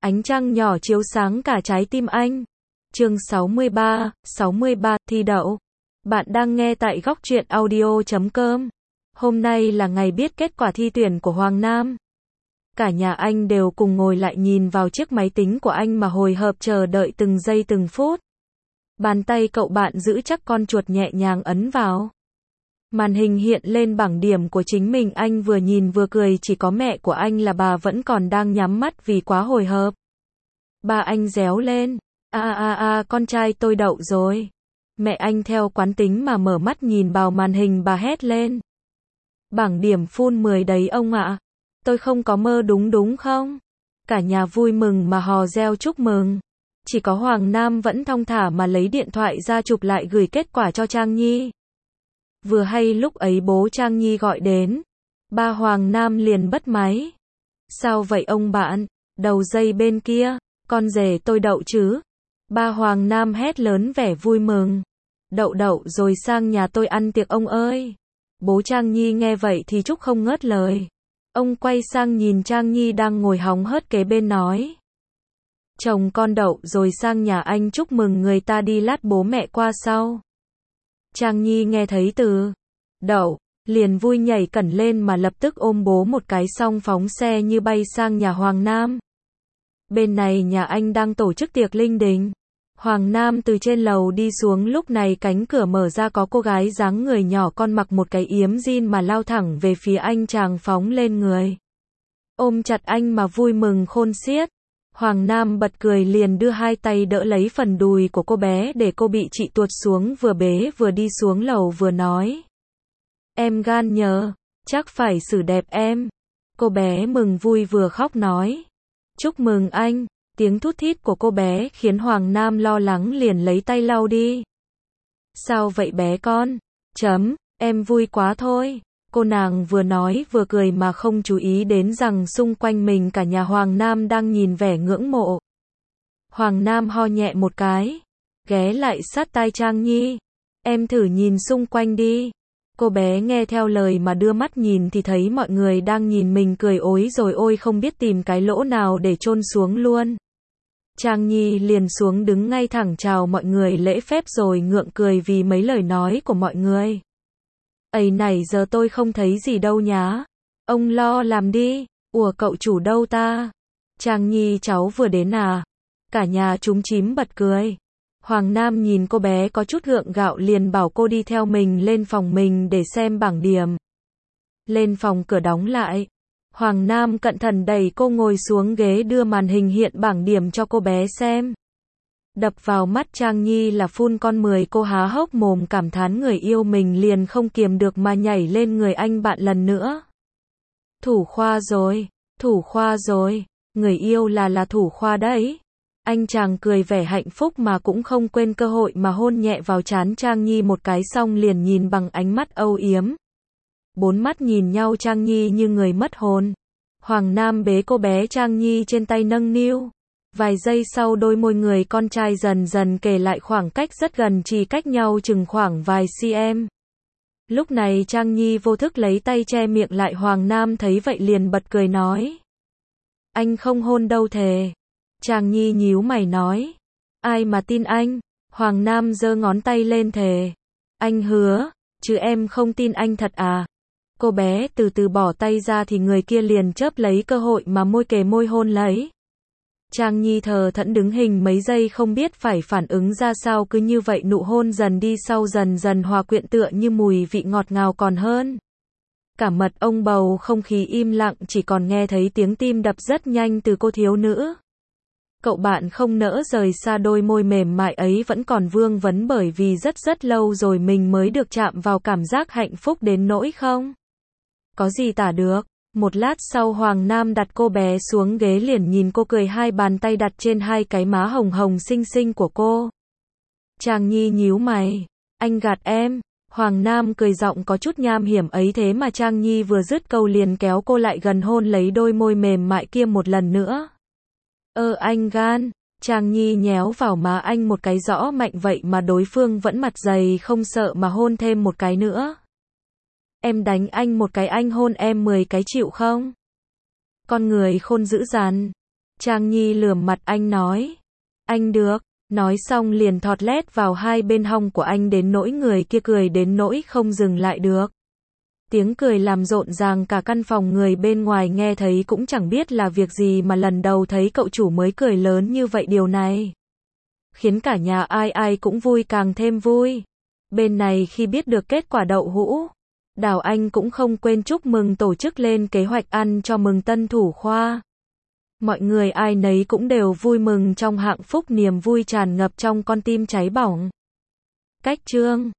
Ánh trăng nhỏ chiếu sáng cả trái tim anh. Chương 63, thi đậu. Bạn đang nghe tại góc truyện audio.com. Hôm nay là ngày biết kết quả thi tuyển của Hoàng Nam. Cả nhà anh đều cùng ngồi lại nhìn vào chiếc máy tính của anh mà hồi hộp chờ đợi từng giây từng phút. Bàn tay cậu bạn giữ chắc con chuột nhẹ nhàng ấn vào. Màn hình hiện lên bảng điểm của chính mình, anh vừa nhìn vừa cười, chỉ có mẹ của anh là bà vẫn còn đang nhắm mắt vì quá hồi hộp. Ba anh réo lên, con trai tôi đậu rồi. Mẹ anh theo quán tính mà mở mắt nhìn vào màn hình, bà hét lên. Bảng điểm full 10 đấy ông ạ. Tôi không có mơ đúng không? Cả nhà vui mừng mà hò reo chúc mừng. Chỉ có Hoàng Nam vẫn thong thả mà lấy điện thoại ra chụp lại gửi kết quả cho Trang Nhi. Vừa hay lúc ấy bố Trang Nhi gọi đến. Ba Hoàng Nam liền bắt máy. Sao vậy ông bạn? Đầu dây bên kia. Con rể tôi đậu chứ? Ba Hoàng Nam hét lớn vẻ vui mừng. Đậu rồi, sang nhà tôi ăn tiệc ông ơi. Bố Trang Nhi nghe vậy thì chúc không ngớt lời. Ông quay sang nhìn Trang Nhi đang ngồi hóng hớt kế bên nói. Chồng con đậu rồi, sang nhà anh chúc mừng người ta đi, lát bố mẹ qua sau. Trang Nhi nghe thấy từ đậu, liền vui nhảy cẩn lên mà lập tức ôm bố một cái xong phóng xe như bay sang nhà Hoàng Nam. Bên này nhà anh đang tổ chức tiệc linh đình. Hoàng Nam từ trên lầu đi xuống, lúc này cánh cửa mở ra, có cô gái dáng người nhỏ con mặc một cái yếm jean mà lao thẳng về phía anh chàng, phóng lên người. Ôm chặt anh mà vui mừng khôn xiết. Hoàng Nam bật cười liền đưa hai tay đỡ lấy phần đùi của cô bé để cô bị chị tuột xuống, vừa bế vừa đi xuống lầu vừa nói. Em gan nhờ, chắc phải xử đẹp em. Cô bé mừng vui vừa khóc nói. Chúc mừng anh. Tiếng thút thít của cô bé khiến Hoàng Nam lo lắng liền lấy tay lau đi. Sao vậy bé con? Em vui quá thôi. Cô nàng vừa nói vừa cười mà không chú ý đến rằng xung quanh mình cả nhà Hoàng Nam đang nhìn vẻ ngưỡng mộ. Hoàng Nam ho nhẹ một cái, ghé lại sát tai Trang Nhi. Em thử nhìn xung quanh đi. Cô bé nghe theo lời mà đưa mắt nhìn thì thấy mọi người đang nhìn mình cười ối rồi ôi, không biết tìm cái lỗ nào để chôn xuống luôn. Trang Nhi liền xuống đứng ngay thẳng chào mọi người lễ phép rồi ngượng cười vì mấy lời nói của mọi người. Ấy này giờ tôi không thấy gì đâu nhá. Ông lo làm đi. Ủa cậu chủ đâu ta? Trang Nhi cháu vừa đến à? Cả nhà chúng chím bật cười. Hoàng Nam nhìn cô bé có chút gượng gạo liền bảo cô đi theo mình lên phòng mình để xem bảng điểm. Lên phòng cửa đóng lại. Hoàng Nam cẩn thận đẩy cô ngồi xuống ghế, đưa màn hình hiện bảng điểm cho cô bé xem. Đập vào mắt Trang Nhi là phun con 10, cô há hốc mồm cảm thán người yêu mình liền không kiềm được mà nhảy lên người anh bạn lần nữa. Thủ khoa rồi, người yêu là thủ khoa đấy. Anh chàng cười vẻ hạnh phúc mà cũng không quên cơ hội mà hôn nhẹ vào trán Trang Nhi một cái, xong liền nhìn bằng ánh mắt âu yếm. Bốn mắt nhìn nhau, Trang Nhi như người mất hồn. Hoàng Nam bế cô bé Trang Nhi trên tay nâng niu. Vài giây sau đôi môi người con trai dần dần kề lại khoảng cách rất gần, chỉ cách nhau chừng khoảng vài cm. Lúc này Trang Nhi vô thức lấy tay che miệng lại, Hoàng Nam thấy vậy liền bật cười nói. Anh không hôn đâu thề. Trang Nhi nhíu mày nói. Ai mà tin anh? Hoàng Nam giơ ngón tay lên thề. Anh hứa, chứ em không tin anh thật à? Cô bé từ từ bỏ tay ra thì người kia liền chớp lấy cơ hội mà môi kề môi hôn lấy. Trang Nhi thờ thẫn đứng hình mấy giây không biết phải phản ứng ra sao, cứ như vậy nụ hôn dần đi, sau dần dần hòa quyện tựa như mùi vị ngọt ngào còn hơn. Cả mật ong bầu không khí im lặng, chỉ còn nghe thấy tiếng tim đập rất nhanh từ cô thiếu nữ. Cậu bạn không nỡ rời xa đôi môi mềm mại ấy, vẫn còn vương vấn bởi vì rất lâu rồi mình mới được chạm vào cảm giác hạnh phúc đến nỗi không có gì tả được. Một lát sau Hoàng Nam đặt cô bé xuống ghế liền nhìn cô cười, hai bàn tay đặt trên hai cái má hồng hồng xinh xinh của cô. Trang Nhi nhíu mày. Anh gạt em. Hoàng Nam cười giọng có chút nham hiểm ấy, thế mà Trang Nhi vừa dứt câu liền kéo cô lại gần hôn lấy đôi môi mềm mại kia một lần nữa. Anh gan. Trang Nhi nhéo vào má anh một cái rõ mạnh vậy mà đối phương vẫn mặt dày không sợ mà hôn thêm một cái nữa. Em đánh anh một cái, anh hôn em 10 cái chịu không? Con người khôn dữ dằn. Trang Nhi lườm mặt anh nói. Anh được. Nói xong liền thọt lét vào hai bên hông của anh đến nỗi người kia cười đến nỗi không dừng lại được. Tiếng cười làm rộn ràng cả căn phòng, người bên ngoài nghe thấy cũng chẳng biết là việc gì mà lần đầu thấy cậu chủ mới cười lớn như vậy, điều này khiến cả nhà ai ai cũng vui càng thêm vui. Bên này khi biết được kết quả đậu hũ Đào Anh cũng không quên chúc mừng, tổ chức lên kế hoạch ăn cho mừng tân thủ khoa. Mọi người ai nấy cũng đều vui mừng trong hạnh phúc, niềm vui tràn ngập trong con tim cháy bỏng. Cách chương